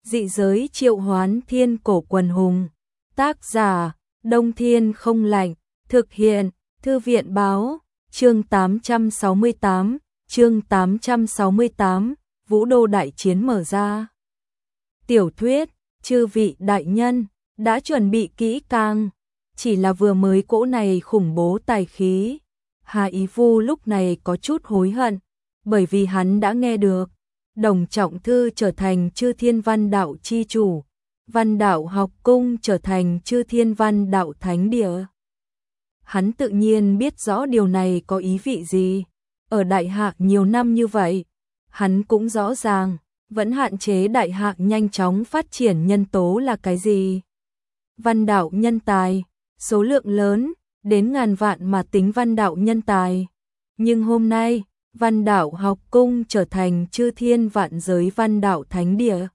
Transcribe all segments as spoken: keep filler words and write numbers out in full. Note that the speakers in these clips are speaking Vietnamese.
Dị giới triệu hoán thiên cổ quần hùng. Tác giả, Đông Thiên không lạnh. Thực hiện, Thư viện báo. Chương tám trăm sáu mươi tám, chương tám trăm sáu mươi tám, Vũ Đô đại chiến mở ra. Tiểu thuyết, chư vị đại nhân, đã chuẩn bị kỹ càng. Chỉ là vừa mới cỗ này khủng bố tài khí. Hà Ý Vu lúc này có chút hối hận, bởi vì hắn đã nghe được Đồng Trọng Thư trở thành Chư Thiên Văn Đạo chi chủ, Văn Đạo học cung trở thành Chư Thiên Văn Đạo thánh địa. Hắn tự nhiên biết rõ điều này có ý vị gì. Ở Đại Hạ nhiều năm như vậy, hắn cũng rõ ràng, vẫn hạn chế Đại Hạ nhanh chóng phát triển nhân tố là cái gì. Văn đạo nhân tài, số lượng lớn, đến ngàn vạn mà tính văn đạo nhân tài. Nhưng hôm nay, Văn Đạo học cung trở thành Chư Thiên vạn giới văn đạo thánh địa.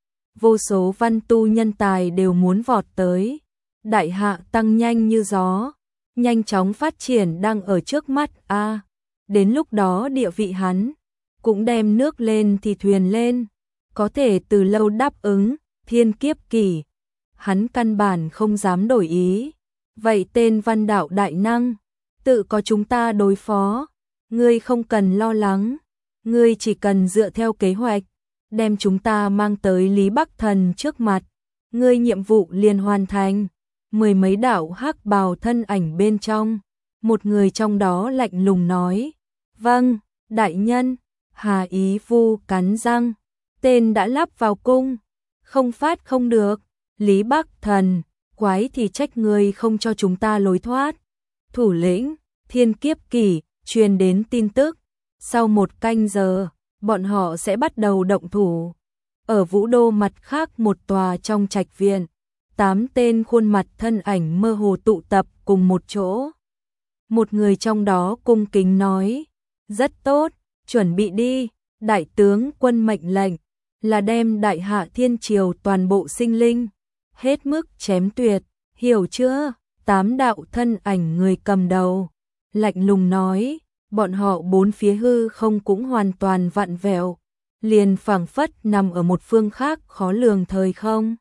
Vô số văn tu nhân tài đều muốn vọt tới. Đại Hạ tăng nhanh như gió, nhanh chóng phát triển đang ở trước mắt a. À, đến lúc đó địa vị hắn cũng đem nước lên thì thuyền lên, có thể từ lâu đáp ứng thiên kiếp kỳ. Hắn căn bản không dám đổi ý. Vậy tên Văn Đạo đại năng, tự có chúng ta đối phó, ngươi không cần lo lắng, ngươi chỉ cần dựa theo kế hoạch, đem chúng ta mang tới Lý Bắc Thần trước mặt, ngươi nhiệm vụ liền hoàn thành. Mười mấy đạo hắc bào thân ảnh bên trong, một người trong đó lạnh lùng nói, vâng, đại nhân. Hà Ý Vu cắn răng, tên đã lắp vào cung, không phát không được. Lý Bắc Thần, quái thì trách ngươi không cho chúng ta lối thoát. Thủ lĩnh, thiên kiếp kỷ, truyền đến tin tức, sau một canh giờ, bọn họ sẽ bắt đầu động thủ. Ở Vũ Đô mặt khác một tòa trong trạch viện, tám tên khuôn mặt thân ảnh mơ hồ tụ tập cùng một chỗ. Một người trong đó cung kính nói, rất tốt, chuẩn bị đi. Đại tướng quân mệnh lệnh là đem Đại Hạ thiên triều toàn bộ sinh linh hết mức chém tuyệt, hiểu chưa? Tám đạo thân ảnh người cầm đầu lạnh lùng nói, bọn họ bốn phía hư không cũng hoàn toàn vặn vẹo, liền phảng phất nằm ở một phương khác khó lường thời không.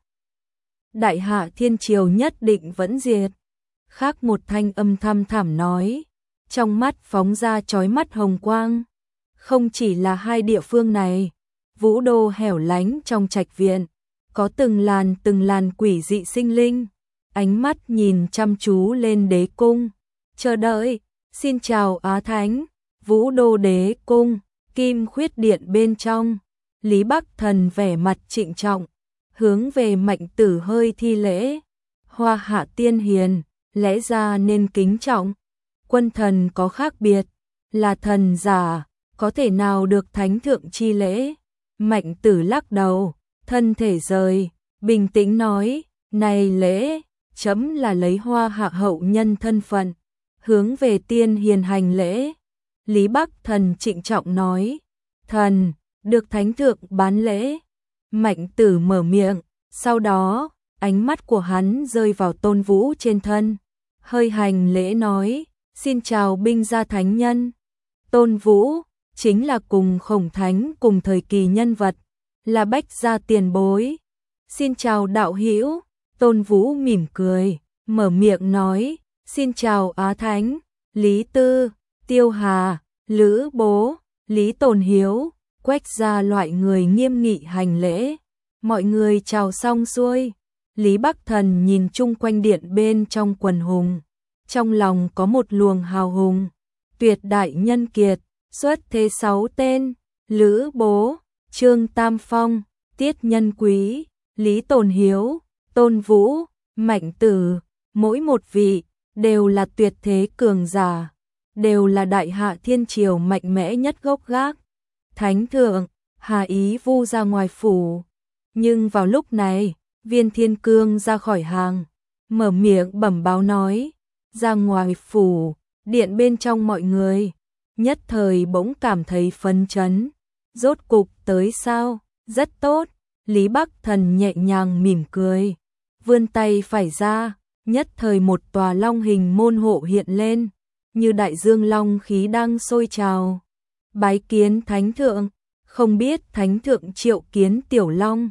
Đại Hạ thiên triều nhất định vẫn diệt. Khác một thanh âm thăm thẳm nói, trong mắt phóng ra chói mắt hồng quang. Không chỉ là hai địa phương này, Vũ Đô hẻo lánh trong trạch viện, có từng làn từng làn quỷ dị sinh linh, ánh mắt nhìn chăm chú lên đế cung, chờ đợi. Xin chào Á Thánh. Vũ Đô đế cung, Kim Khuyết điện bên trong, Lý Bắc Thần vẻ mặt trịnh trọng, hướng về Mạnh Tử hơi thi lễ. Hoa Hạ tiên hiền, lẽ ra nên kính trọng. Quân thần có khác biệt, là thần giả, có thể nào được thánh thượng chi lễ. Mạnh Tử lắc đầu, thân thể rời, bình tĩnh nói, này lễ, chấm là lấy Hoa Hạ hậu nhân thân phận, hướng về tiên hiền hành lễ. Lý Bắc Thần trịnh trọng nói, thần, được thánh thượng bán lễ. Mạnh Tử mở miệng, sau đó, ánh mắt của hắn rơi vào Tôn Vũ trên thân, hơi hành lễ nói, xin chào binh gia thánh nhân. Tôn Vũ chính là cùng Khổng Thánh cùng thời kỳ nhân vật, là Bách gia tiền bối. Xin chào đạo hữu. Tôn Vũ mỉm cười, mở miệng nói, xin chào Á Thánh. Lý Tư, Tiêu Hà, Lữ Bố, Lý Tồn Hiếu, Quách gia loại người nghiêm nghị hành lễ. Mọi người chào xong xuôi, Lý Bắc Thần nhìn chung quanh điện bên trong quần hùng, trong lòng có một luồng hào hùng. Tuyệt đại nhân kiệt, xuất thế sáu tên, Lữ Bố, Trương Tam Phong, Tiết Nhân Quý, Lý Tồn Hiếu, Tôn Vũ, Mạnh Tử, mỗi một vị đều là tuyệt thế cường giả, đều là Đại Hạ thiên triều mạnh mẽ nhất gốc gác. Thánh thượng, Hà Ý Vu ra ngoài phủ, nhưng vào lúc này, Viên Thiên Cương ra khỏi hàng, mở miệng bẩm báo nói, ra ngoài phủ, điện bên trong mọi người nhất thời bỗng cảm thấy phấn chấn. Rốt cục tới sao? Rất tốt. Lý Bắc Thần nhẹ nhàng mỉm cười, vươn tay phải ra, nhất thời một tòa long hình môn hộ hiện lên, như đại dương long khí đang sôi trào. Bái kiến thánh thượng. Không biết thánh thượng triệu kiến tiểu long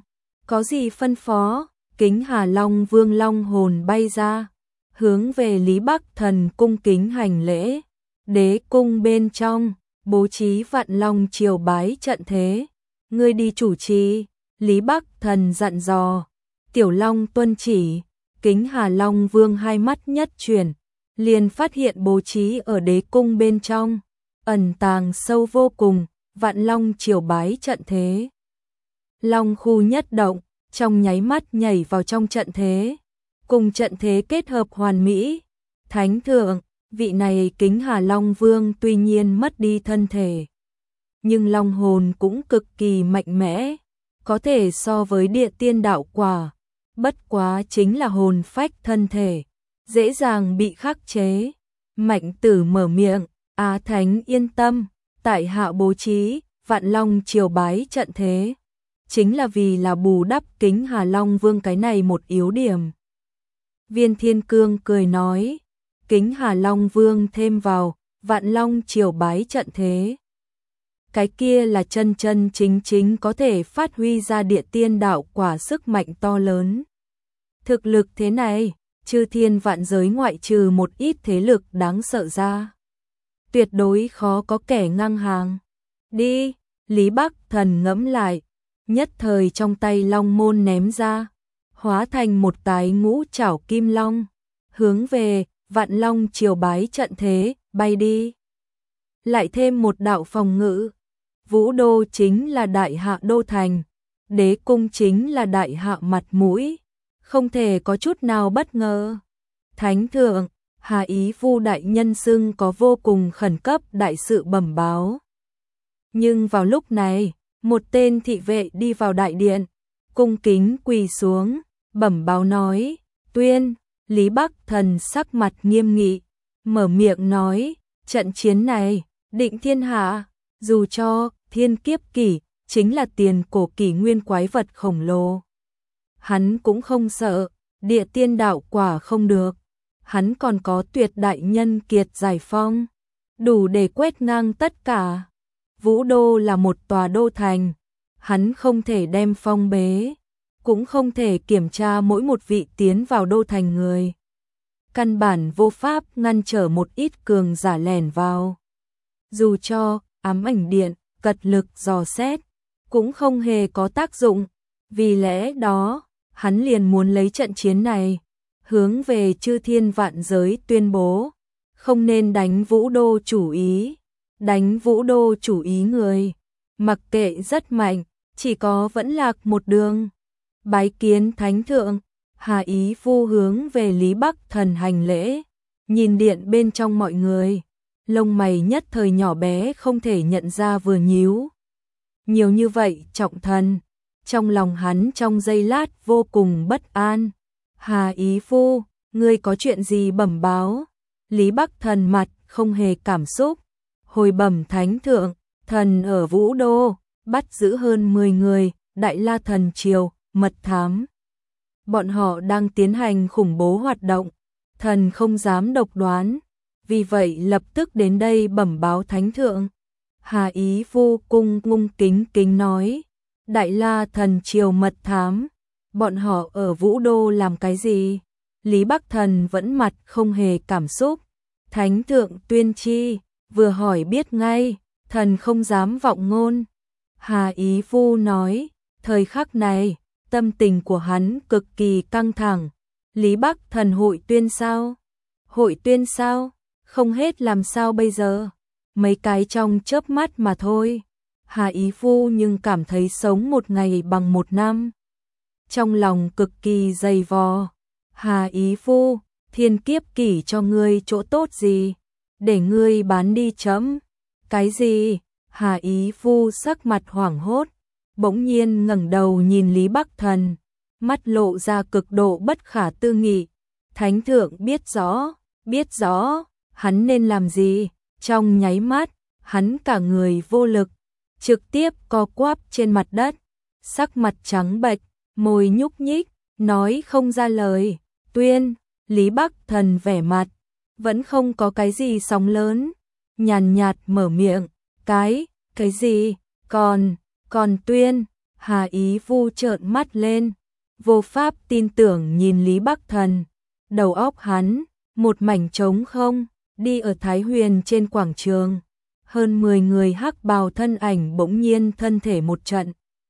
Có gì phân phó? Kính Hà Long Vương long hồn bay ra, hướng về Lý Bắc Thần cung kính hành lễ. Đế cung bên trong, bố trí vạn long triều bái trận thế. Ngươi đi chủ trì, Lý Bắc Thần dặn dò. Tiểu Long tuân chỉ. Kính Hà Long Vương hai mắt nhất chuyển, liền phát hiện bố trí ở đế cung bên trong, ẩn tàng sâu vô cùng, vạn long triều bái trận thế. Long khu nhất động, trong nháy mắt nhảy vào trong trận thế, cùng trận thế kết hợp hoàn mỹ. Thánh thượng, vị này Kính Hà Long Vương tuy nhiên mất đi thân thể, nhưng long hồn cũng cực kỳ mạnh mẽ, có thể so với địa tiên đạo quả, bất quá chính là hồn phách thân thể, dễ dàng bị khắc chế. Mạnh Tử mở miệng, Á Thánh yên tâm, tại hạ bố trí vạn long triều bái trận thế, chính là vì là bù đắp Kính Hà Long Vương cái này một yếu điểm. Viên Thiên Cương cười nói, Kính Hà Long Vương thêm vào vạn long triều bái trận thế, cái kia là chân chân chính chính có thể phát huy ra địa tiên đạo quả sức mạnh to lớn. Thực lực thế này, chư thiên vạn giới ngoại trừ một ít thế lực đáng sợ ra, tuyệt đối khó có kẻ ngang hàng. Đi, Lý Bắc Thần ngẫm lại, nhất thời trong tay long môn ném ra, hóa thành một cái ngũ trảo kim long, hướng về vạn long triều bái trận thế, bay đi. Lại thêm một đạo phòng ngự, Vũ Đô chính là đại hạ đô thành, đế cung chính là đại hạ mặt mũi, không thể có chút nào bất ngờ. Thánh thượng, Hà Ý Phu đại nhân xưng có vô cùng khẩn cấp đại sự bẩm báo. Nhưng vào lúc này, một tên thị vệ đi vào đại điện, cung kính quỳ xuống, bẩm báo nói, tuyên. Lý Bắc Thần sắc mặt nghiêm nghị, mở miệng nói, trận chiến này, định thiên hạ, dù cho thiên kiếp kỷ, chính là tiền cổ kỷ nguyên quái vật khổng lồ. Hắn cũng không sợ, địa tiên đạo quả không được, hắn còn có tuyệt đại nhân kiệt giải phong, đủ để quét ngang tất cả. Vũ Đô là một tòa đô thành, hắn không thể đem phong bế, cũng không thể kiểm tra mỗi một vị tiến vào đô thành người. Căn bản vô pháp ngăn trở một ít cường giả lẻn vào. Dù cho ám ảnh điện, cật lực dò xét, cũng không hề có tác dụng. Vì lẽ đó, hắn liền muốn lấy trận chiến này, hướng về chư thiên vạn giới tuyên bố, không nên đánh Vũ Đô chủ ý. Đánh Vũ Đô chủ ý người, mặc kệ rất mạnh, chỉ có vẫn lạc một đường. Bái kiến Thánh thượng, Hà Ý Phu hướng về Lý Bắc Thần hành lễ, nhìn điện bên trong mọi người, lông mày nhất thời nhỏ bé không thể nhận ra vừa nhíu. Nhiều như vậy trọng thần, trong lòng hắn trong giây lát vô cùng bất an. Hà Ý Phu, ngươi có chuyện gì bẩm báo? Lý Bắc Thần mặt không hề cảm xúc, hồi bẩm Thánh thượng, thần ở Vũ Đô, bắt giữ hơn mười người, Đại La Thần Triều, mật thám. Bọn họ đang tiến hành khủng bố hoạt động, thần không dám độc đoán, vì vậy lập tức đến đây bẩm báo Thánh thượng. Hà Ý Phu cung ngung kính kính nói, Đại La Thần Triều mật thám, bọn họ ở Vũ Đô làm cái gì? Lý Bắc Thần vẫn mặt không hề cảm xúc. Thánh thượng tuyên chi, vừa hỏi biết ngay, thần không dám vọng ngôn. Hà Ý Phu nói, thời khắc này, tâm tình của hắn cực kỳ căng thẳng. Lý Bắc Thần hội tuyên sao? Hội tuyên sao? Không hết làm sao bây giờ? Mấy cái trong chớp mắt mà thôi. Hà Ý Phu nhưng cảm thấy sống một ngày bằng một năm. Trong lòng cực kỳ dày vò. Hà Ý Phu, thiên kiếp kỷ cho ngươi chỗ tốt gì? Để ngươi bán đi chấm. Cái gì? Hà Ý Phu sắc mặt hoảng hốt, bỗng nhiên ngẩng đầu nhìn Lý Bắc Thần, mắt lộ ra cực độ bất khả tư nghị. Thánh thượng biết rõ, biết rõ, hắn nên làm gì? Trong nháy mắt, hắn cả người vô lực, trực tiếp co quắp trên mặt đất, sắc mặt trắng bệch, môi nhúc nhích, nói không ra lời. Tuyên, Lý Bắc Thần vẻ mặt, vẫn không có cái gì sóng lớn, nhàn nhạt mở miệng, cái, cái gì, còn, còn tuyên. Hà Ý Vu trợn mắt lên, vô pháp tin tưởng nhìn Lý Bắc Thần, đầu óc hắn một mảnh trống không, đi ở Thái Huyền trên quảng trường, hơn mười người hắc bào thân ảnh bỗng nhiên thân thể một trận.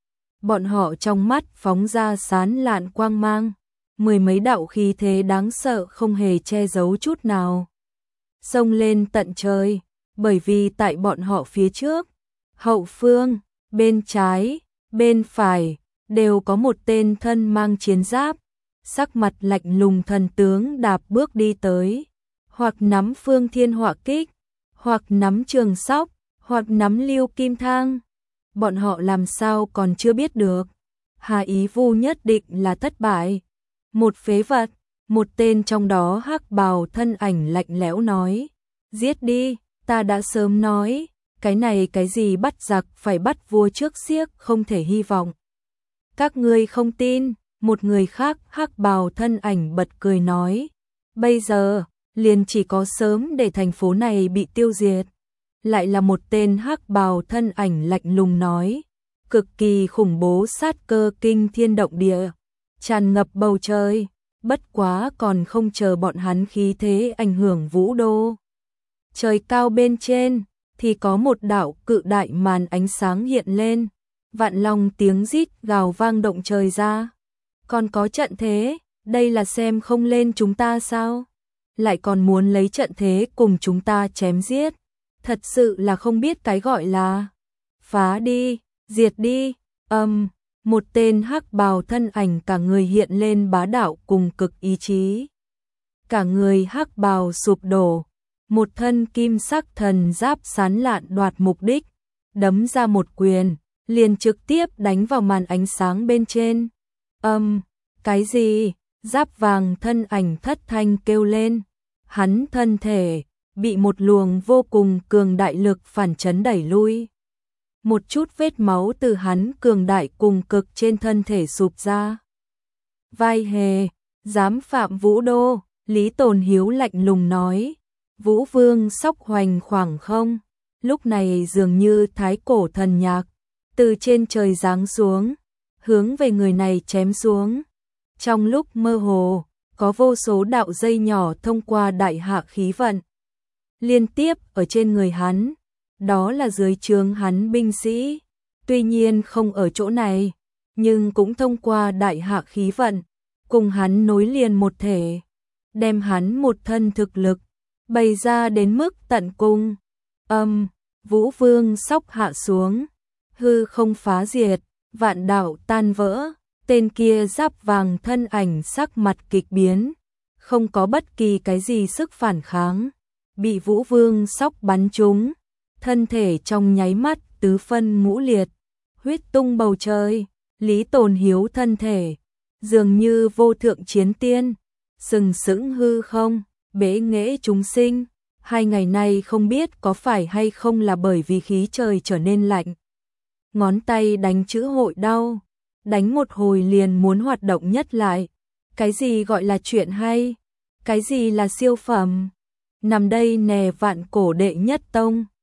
Bọn họ trong mắt phóng ra sán lạn quang mang, mười mấy đạo khí thế đáng sợ không hề che giấu chút nào. Xông lên tận trời, bởi vì tại bọn họ phía trước, hậu phương, bên trái, bên phải, đều có một tên thân mang chiến giáp, sắc mặt lạnh lùng thần tướng đạp bước đi tới, hoặc nắm phương thiên họa kích, hoặc nắm trường sóc, hoặc nắm lưu kim thang. Bọn họ làm sao còn chưa biết được. Hà Ý Vu nhất định là thất bại. Một phế vật, một tên trong đó hắc bào thân ảnh lạnh lẽo nói. Giết đi, ta đã sớm nói, cái này cái gì bắt giặc phải bắt vua trước xiếc không thể hy vọng. Các ngươi không tin, một người khác hắc bào thân ảnh bật cười nói. Bây giờ, liền chỉ có sớm để thành phố này bị tiêu diệt. Lại là một tên hắc bào thân ảnh lạnh lùng nói, cực kỳ khủng bố sát cơ kinh thiên động địa, tràn ngập bầu trời, bất quá còn không chờ bọn hắn khí thế ảnh hưởng vũ đô. Trời cao bên trên, thì có một đạo cự đại màn ánh sáng hiện lên, vạn long tiếng rít gào vang động trời ra. Còn có trận thế, đây là xem không lên chúng ta sao? Lại còn muốn lấy trận thế cùng chúng ta chém giết. Thật sự là không biết cái gọi là phá đi, diệt đi. Âm, um, một tên hắc bào thân ảnh cả người hiện lên bá đạo cùng cực ý chí. Cả người hắc bào sụp đổ, một thân kim sắc thần giáp sán lạn đoạt mục đích, đấm ra một quyền, liền trực tiếp đánh vào màn ánh sáng bên trên. Âm, um, cái gì? Giáp vàng thân ảnh thất thanh kêu lên, hắn thân thể bị một luồng vô cùng cường đại lực phản chấn đẩy lui. Một chút vết máu từ hắn cường đại cùng cực trên thân thể sụp ra. Vai hề, dám phạm vũ đô, Lý Tồn Hiếu lạnh lùng nói. Vũ Vương sóc hoành khoảng không, lúc này dường như thái cổ thần nhạc, từ trên trời giáng xuống, hướng về người này chém xuống. Trong lúc mơ hồ, có vô số đạo dây nhỏ thông qua đại hạ khí vận, liên tiếp ở trên người hắn, đó là dưới trướng hắn binh sĩ, tuy nhiên không ở chỗ này, nhưng cũng thông qua đại hạ khí vận, cùng hắn nối liền một thể, đem hắn một thân thực lực, bày ra đến mức tận cùng. Âm, um, Vũ Vương sóc hạ xuống, hư không phá diệt, vạn đạo tan vỡ, tên kia giáp vàng thân ảnh sắc mặt kịch biến, không có bất kỳ cái gì sức phản kháng. Bị Vũ Vương sóc bắn trúng, thân thể trong nháy mắt tứ phân ngũ liệt, huyết tung bầu trời. Lý Tồn Hiếu thân thể dường như vô thượng chiến tiên, sừng sững hư không, bế nghệ chúng sinh. Hai ngày nay không biết có phải hay không là bởi vì khí trời trở nên lạnh, ngón tay đánh chữ hội đau, đánh một hồi liền muốn hoạt động nhất lại. Cái gì gọi là chuyện hay, cái gì là siêu phẩm? Nằm đây nè vạn cổ đệ nhất tông,